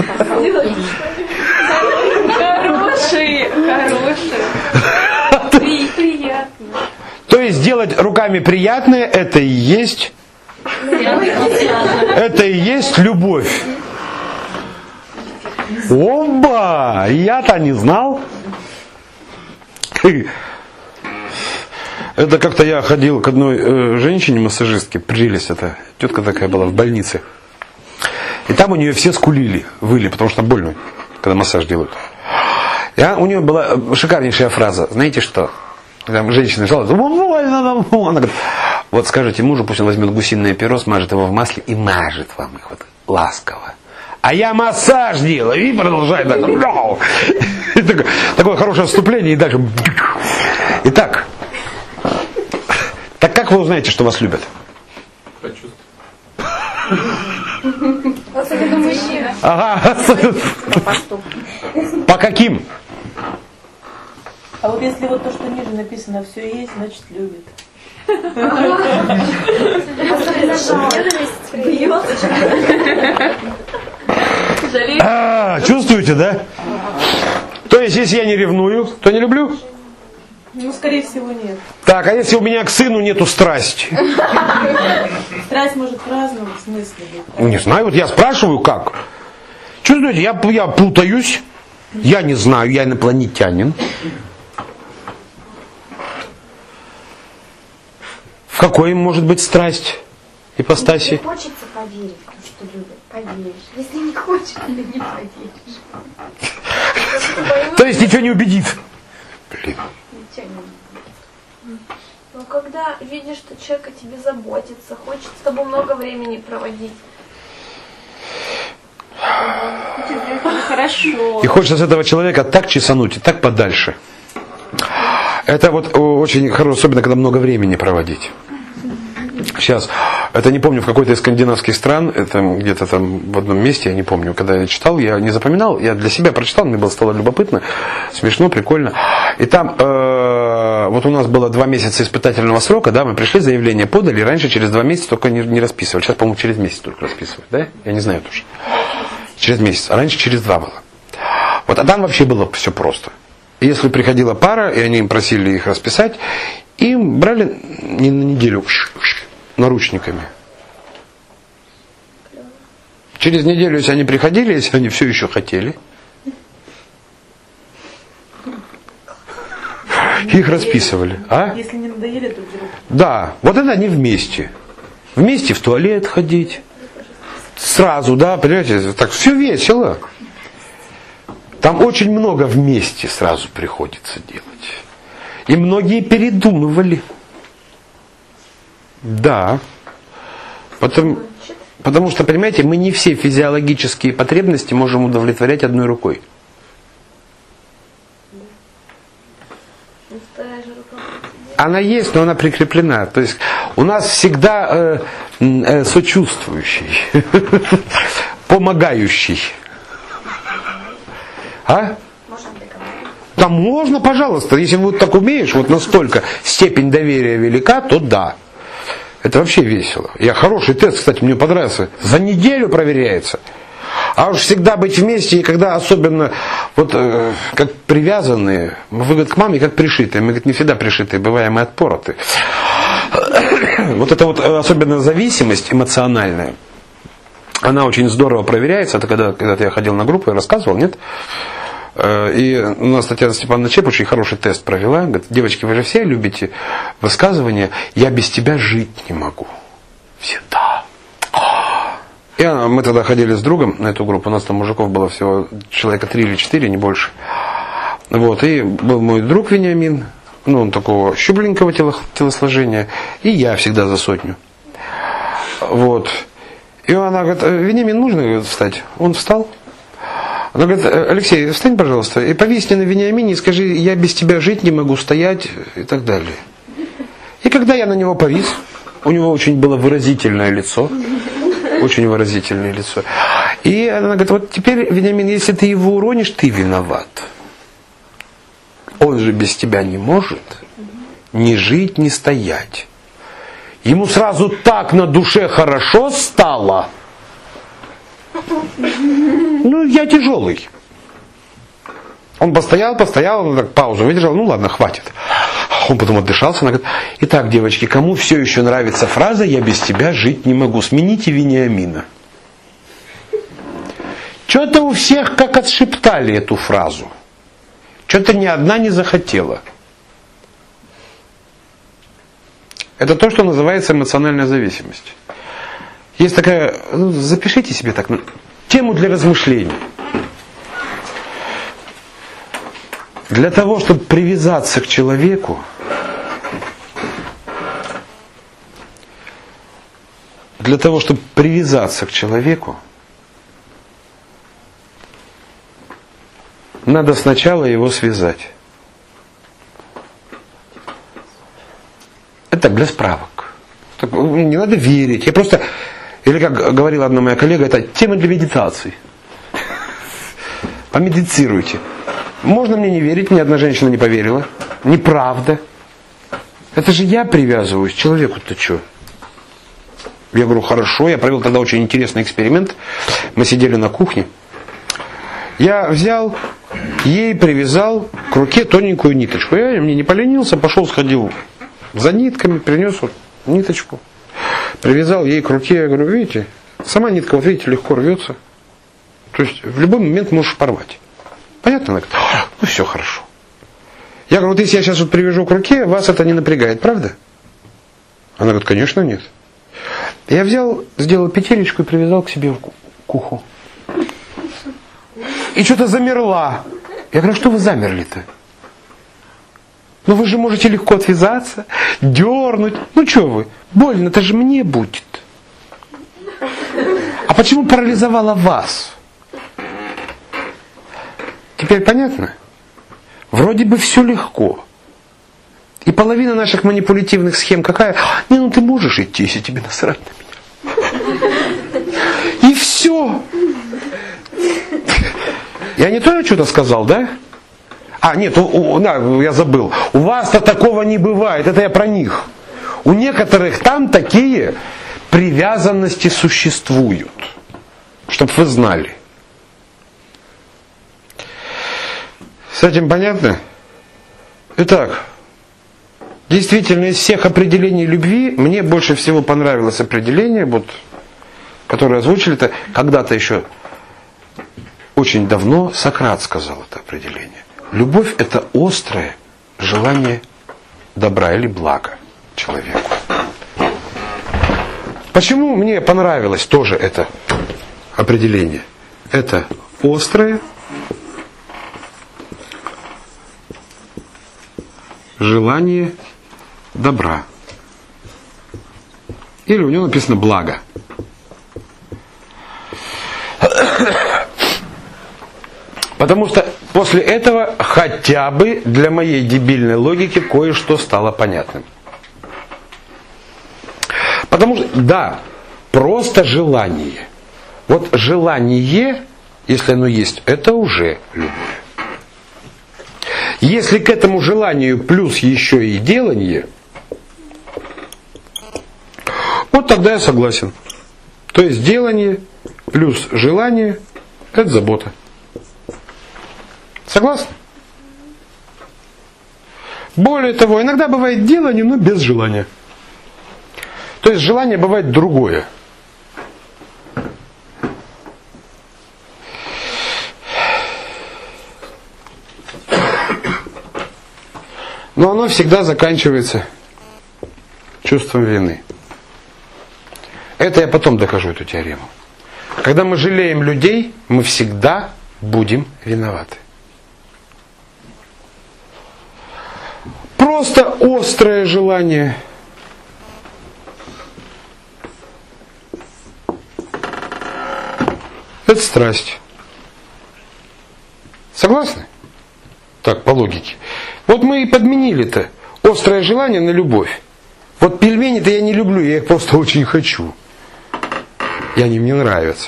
Хорошие, хорошие. При- Приятно. То есть сделать руками приятное, это и есть, это и есть любовь. Оба! Я-то не знал. Это как-то я ходил к одной э, женщине-массажистке, прелесть это, тетка такая была в больнице. И там у нее все скулили, выли, потому что больно, когда массаж делают. И у нее была шикарнейшая фраза, знаете что? Там женщина жалуется, она говорит, вот скажите мужу, пусть он возьмет гусиное перо, смажет его в масле и мажет вам их вот ласково. А я массаж делаю, и продолжает так. И такое, такое хорошее вступление, и дальше. Итак, так как вы узнаете, что вас любят? Особенно мужчина. Ага. По каким? А вот если вот то, что ниже написано, все есть, значит любит. А, чувствуете, да? То есть, если я не ревную, то не люблю? Ну, скорее всего, нет. Так, а если у меня к сыну нету страсти? Страсть может в разном смысле быть. Не знаю, вот я спрашиваю, как? Чувствуете, я, я путаюсь. Я не знаю, я инопланетянин. В какой может быть страсть ипостаси? Если хочется поверить в то, что любят, поверишь. Если не хочешь, ты не поверишь. То есть ничего не убедит. Блин. Ничего не убедит. Но когда видишь, что человек о тебе заботится, хочет с тобой много времени проводить. Хорошо. И хочется с этого человека так чесануть и так подальше. Это вот очень хорошо, особенно когда много времени проводить. Сейчас, это не помню, в какой-то из скандинавских стран, это где-то там в одном месте, я не помню, когда я читал, я не запоминал, я для себя прочитал, мне было стало любопытно, смешно, прикольно. И там, э, вот у нас было два месяца испытательного срока, да, мы пришли, заявление подали, раньше через два месяца только не, не расписывали, сейчас, по-моему, через месяц только расписывают, да? Я не знаю тоже. Через месяц, а раньше через два было. Вот, а там вообще было все просто. Если приходила пара, и они им просили их расписать, им брали не на неделю наручниками. Через неделю, если они приходили, если они все еще хотели, их расписывали. А? Если не надоели друг другу. Да, вот это они вместе. Вместе в туалет ходить. Сразу, да, понимаете, так все весело. Там очень много вместе сразу приходится делать. И многие передумывали. Да. Потому, потому что, понимаете, мы не все физиологические потребности можем удовлетворять одной рукой. она есть, но она прикреплена. То есть у нас всегда э, э, сочувствующий, помогающий. А? Да можно, пожалуйста. Если вот так умеешь, вот настолько степень доверия велика, то да. Это вообще весело. Я хороший тест, кстати, мне понравился. За неделю проверяется. А уж всегда быть вместе, и когда особенно вот э, как привязанные, вы, говорит, к маме как пришитые. Мы, говорит, не всегда пришитые, бываем и отпороты. Вот эта вот особенно зависимость эмоциональная, она очень здорово проверяется. Это когда, когда я ходил на группу, я рассказывал, нет? И у нас Татьяна Степановна Чеп очень хороший тест провела. Говорит, девочки, вы же все любите высказывания «я без тебя жить не могу». Все «да». И мы тогда ходили с другом на эту группу. У нас там мужиков было всего человека три или четыре, не больше. Вот. И был мой друг Вениамин, ну, он такого щупленького телосложения. И я всегда за сотню. Вот. И она говорит, Вениамин, нужно, говорит, встать? Он встал. Она говорит, Алексей, встань, пожалуйста, и повисни на Вениамине и скажи, я без тебя жить не могу, стоять и так далее. И когда я на него повис, у него очень было выразительное лицо, очень выразительное лицо. И она говорит, вот теперь, Вениамин, если ты его уронишь, ты виноват. Он же без тебя не может ни жить, ни стоять. Ему сразу так на душе хорошо стало. Ну, я тяжелый. Он постоял, постоял, он так паузу выдержал, ну ладно, хватит. Он потом отдышался, она говорит, итак, девочки, кому все еще нравится фраза «я без тебя жить не могу», смените Вениамина. Что-то у всех как отшептали эту фразу. Что-то ни одна не захотела. Это то, что называется эмоциональная зависимость. Есть такая, ну, запишите себе так, тему для размышлений. Для того, чтобы привязаться к человеку, для того, чтобы привязаться к человеку, надо сначала его связать. Это так, для справок. Так, не надо верить. Я просто, или как говорила одна моя коллега, это тема для медитации. Помедицируйте. Можно мне не верить, ни одна женщина не поверила. Неправда. Это же я привязываюсь. Человеку-то что? Я говорю, хорошо. Я провел тогда очень интересный эксперимент. Мы сидели на кухне. Я взял, ей привязал к руке тоненькую ниточку. Я мне не поленился, пошел, сходил за нитками, принес вот ниточку. Привязал ей к руке. Я говорю, видите, сама нитка, вот видите, легко рвется. То есть в любой момент можешь порвать. Понятно? Она говорит, ну все хорошо. Я говорю, вот если я сейчас вот привяжу к руке, вас это не напрягает, правда? Она говорит, конечно нет. Я взял, сделал петелечку и привязал к себе к уху. И что-то замерла. Я говорю, что вы замерли-то? Ну вы же можете легко отвязаться, дернуть. Ну что вы, больно, это же мне будет. А почему парализовала вас? Теперь понятно? Вроде бы все легко. И половина наших манипулятивных схем какая? Не, ну ты можешь идти, если тебе насрать на меня. И все. Я не то что-то сказал, да? А, нет, у, у, на, я забыл. У вас-то такого не бывает. Это я про них. У некоторых там такие привязанности существуют. Чтоб вы знали. С этим понятно? Итак, действительно, из всех определений любви мне больше всего понравилось определение, вот, которое озвучили, это когда-то еще очень давно Сократ сказал это определение. Любовь – это острое желание добра или блага человеку. Почему мне понравилось тоже это определение? Это острое желание добра. Или у него написано благо. Потому что после этого хотя бы для моей дебильной логики кое-что стало понятным. Потому что, да, просто желание. Вот желание, если оно есть, это уже любовь. Если к этому желанию плюс еще и делание, вот тогда я согласен. То есть делание плюс желание – это забота. Согласны? Более того, иногда бывает делание, но без желания. То есть желание бывает другое. Но оно всегда заканчивается чувством вины. Это я потом докажу, эту теорему. Когда мы жалеем людей, мы всегда будем виноваты. Просто острое желание. Это страсть. Согласны? Так, по логике. Вот мы и подменили-то острое желание на любовь. Вот пельмени-то я не люблю, я их просто очень хочу. И они мне нравятся.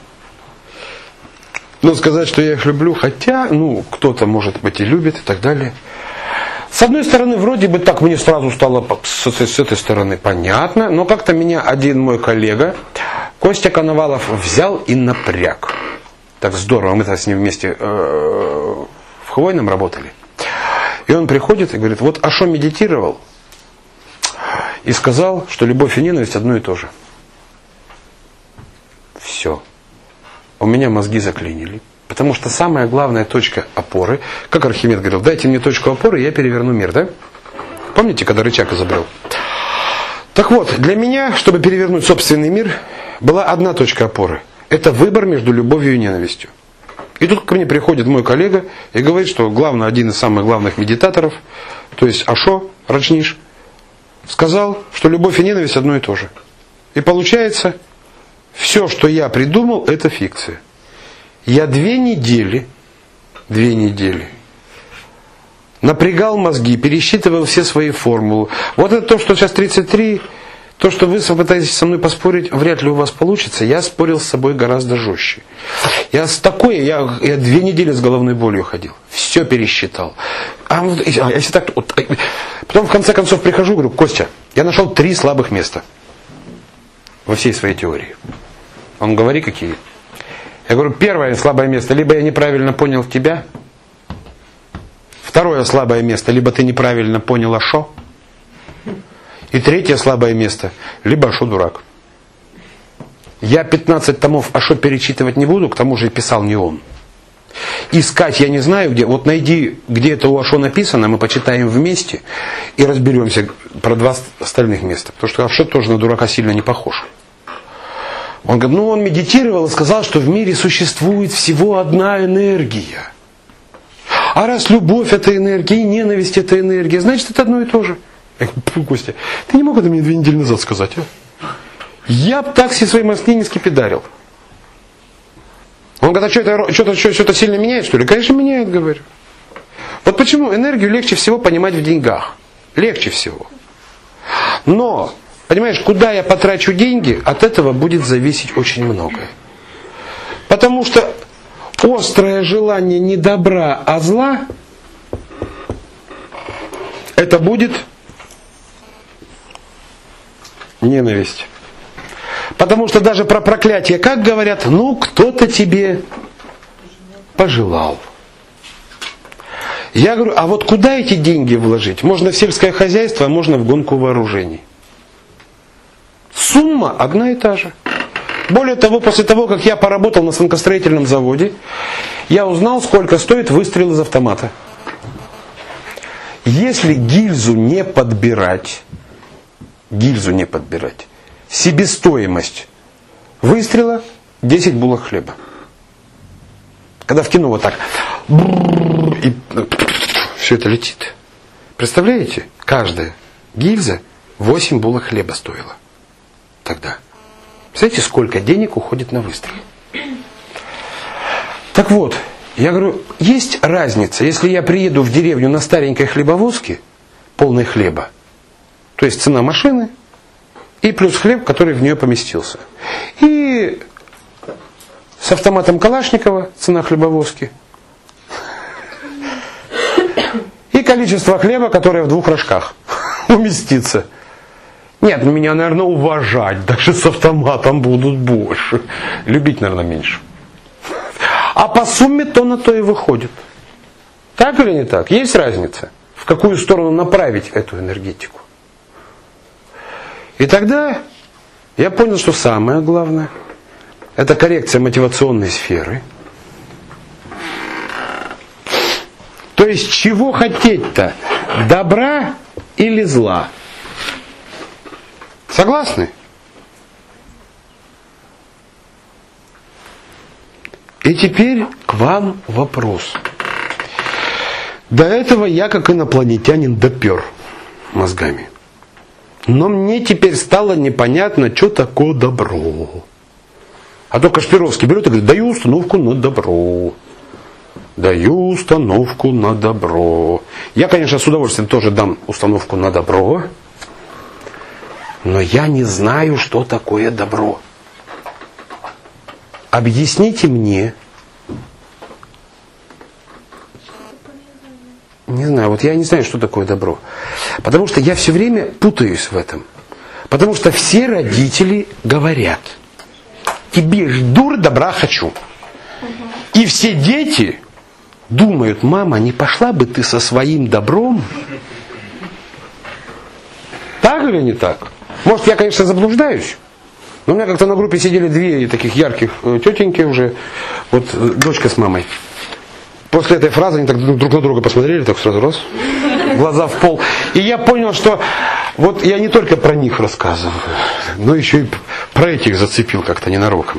Но сказать, что я их люблю, хотя, ну, кто-то, может быть, и любит, и так далее. С одной стороны, вроде бы так мне сразу стало с, с, с этой стороны понятно, но как-то меня один мой коллега, Костя Коновалов, взял и напряг. Так здорово, мы-то с ним вместе э, в Хвойном работали. И он приходит и говорит, вот Ашо медитировал и сказал, что любовь и ненависть одно и то же. Все. У меня мозги заклинили. Потому что самая главная точка опоры, как Архимед говорил, дайте мне точку опоры, и я переверну мир, да? Помните, когда рычаг изобрел? Так вот, для меня, чтобы перевернуть собственный мир, была одна точка опоры. Это выбор между любовью и ненавистью. И тут ко мне приходит мой коллега и говорит, что главный, один из самых главных медитаторов, то есть Ашо Раджниш, сказал, что любовь и ненависть одно и то же. И получается, все, что я придумал, это фикция. Я две недели, две недели напрягал мозги, пересчитывал все свои формулы. Вот это то, что сейчас тридцать три, то, что вы пытаетесь со мной поспорить, вряд ли у вас получится. Я спорил с собой гораздо жестче. Я с такой, я, я две недели с головной болью ходил. Все пересчитал. А, а если так, вот, потом в конце концов прихожу, говорю, Костя, я нашел три слабых места во всей своей теории. Он говорит, какие? Я говорю, первое слабое место, либо я неправильно понял тебя. Второе слабое место, либо ты неправильно понял Ашо. И третье слабое место, либо Ашо дурак. Я пятнадцать томов Ашо перечитывать не буду, к тому же и писал не он. Искать я не знаю где. Вот найди, где это у Ашо написано, мы почитаем вместе и разберемся про два остальных места. Потому что Ашо тоже на дурака сильно не похож. Он говорит, ну он медитировал и сказал, что в мире существует всего одна энергия. А раз любовь это энергия и ненависть это энергия, значит это одно и то же. Я говорю, Костя, ты не мог это мне две недели назад сказать, а? Я б так все свои мозги не скипидарил. Он говорит, а что это, что-то, что-то сильно меняет, что ли? Конечно, меняет, говорю. Вот почему энергию легче всего понимать в деньгах. Легче всего. Но, понимаешь, куда я потрачу деньги, от этого будет зависеть очень многое. Потому что острое желание не добра, а зла, это будет ненависть. Потому что даже про проклятие, как говорят, ну кто-то тебе пожелал. Я говорю, а вот куда эти деньги вложить? Можно в сельское хозяйство, а можно в гонку вооружений. Сумма одна и та же. Более того, после того, как я поработал на станкостроительном заводе, я узнал, сколько стоит выстрел из автомата. Если гильзу не подбирать, гильзу не подбирать, себестоимость выстрела десять булок хлеба. Когда в кино вот так и все это летит. Представляете? Каждая гильза восемь булок хлеба стоила. Тогда. Представляете, сколько денег уходит на выстрел? Так вот, Я говорю, есть разница, если я приеду в деревню на старенькой хлебовозке, полной хлеба, то есть цена машины, и плюс хлеб, который в нее поместился. И с автоматом Калашникова, цена хлебовозки, и количество хлеба, которое в двух рожках уместится. Нет, меня, наверное, уважать даже с автоматом будут больше. Любить, наверное, меньше. А по сумме то на то и выходит. Так или не так? Есть разница, в какую сторону направить эту энергетику. И тогда я понял, что самое главное – это коррекция мотивационной сферы. То есть, чего хотеть-то? Добра или зла? Согласны? И теперь к вам вопрос. До этого я, как инопланетянин, допер мозгами. Но мне теперь стало непонятно, что такое добро. А то Кашпировский берет и говорит, даю установку на добро. Даю установку на добро. Я, конечно, с удовольствием тоже дам установку на добро. Но я не знаю, что такое добро. Объясните мне. Не знаю, вот я не знаю, что такое добро. Потому что я все время путаюсь в этом. Потому что все родители говорят, тебе ж дур, добра хочу. И все дети думают, мама, не пошла бы ты со своим добром? Так или не так? Может, я, конечно, заблуждаюсь, но у меня как-то на группе сидели две таких ярких тетеньки уже, вот дочка с мамой. После этой фразы они так друг на друга посмотрели, так сразу раз, глаза в пол. И я понял, что вот я не только про них рассказываю, но еще и про этих зацепил как-то ненароком.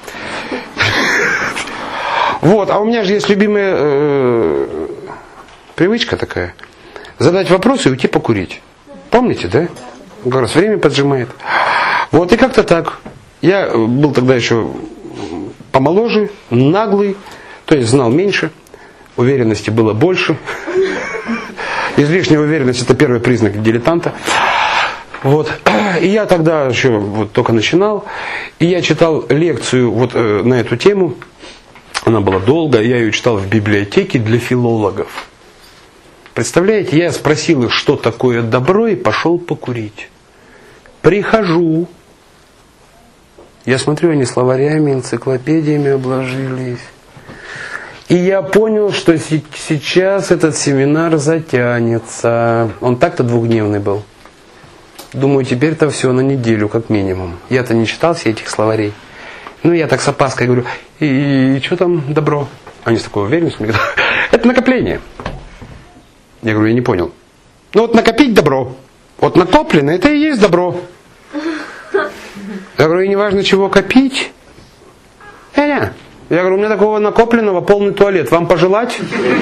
Вот, а у меня же есть любимая э, привычка такая, задать вопрос и уйти покурить. Помните, да? Как раз время поджимает. Вот и как-то так. Я был тогда еще помоложе, наглый, то есть знал меньше, уверенности было больше. Излишняя уверенность — это первый признак дилетанта. Вот. И я тогда еще вот только начинал, и я читал лекцию вот э, на эту тему. Она была долгая, я ее читал в библиотеке для филологов. Представляете, я спросил их, что такое добро, и пошел покурить. Прихожу. Я смотрю, они словарями, энциклопедиями обложились. И я понял, что сейчас этот семинар затянется. Он так-то двухдневный был. Думаю, теперь-то все на неделю, как минимум. Я-то не читал все этих словарей. Ну, я так с опаской говорю, и, и что там добро? Они с такой уверенностью мне говорят, это накопление. Я говорю, я не понял. Ну вот накопить добро. Вот накоплено, это и есть добро. Я говорю, и не важно, чего копить. Не-не. Я говорю, у меня такого накопленного полный туалет. Вам пожелать?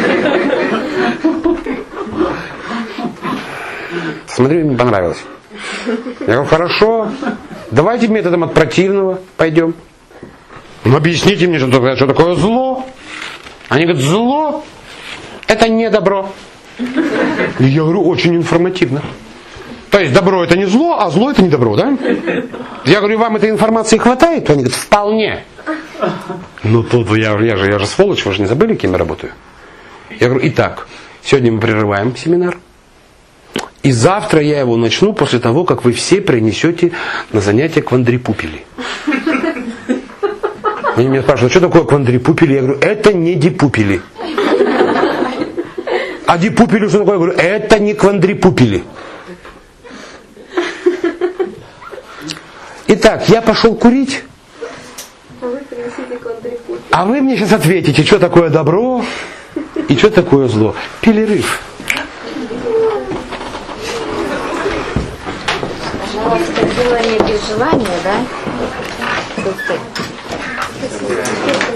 Смотрю, мне понравилось. Я говорю, хорошо. Давайте методом от противного пойдем. Ну объясните мне, что такое, что такое зло. Они говорят, зло это не добро. И я говорю, очень информативно. То есть добро это не зло, а зло это не добро, да? Я говорю, вам этой информации хватает? Они говорят, вполне. Ну тут я, я, же, я же сволочь, вы же не забыли, кем я работаю? Я говорю, итак, сегодня мы прерываем семинар. И завтра я его начну после того, как вы все принесете на занятия квадрипупели. Они меня спрашивают, что такое квадрипупели? Я говорю, это не дипупели. А дипупели что такое? Я говорю, это не квадрипупели. Итак, я пошел курить. А вы мне сейчас ответите, что такое добро и что такое зло. Перерыв. Пожалуйста, делание без желания, да?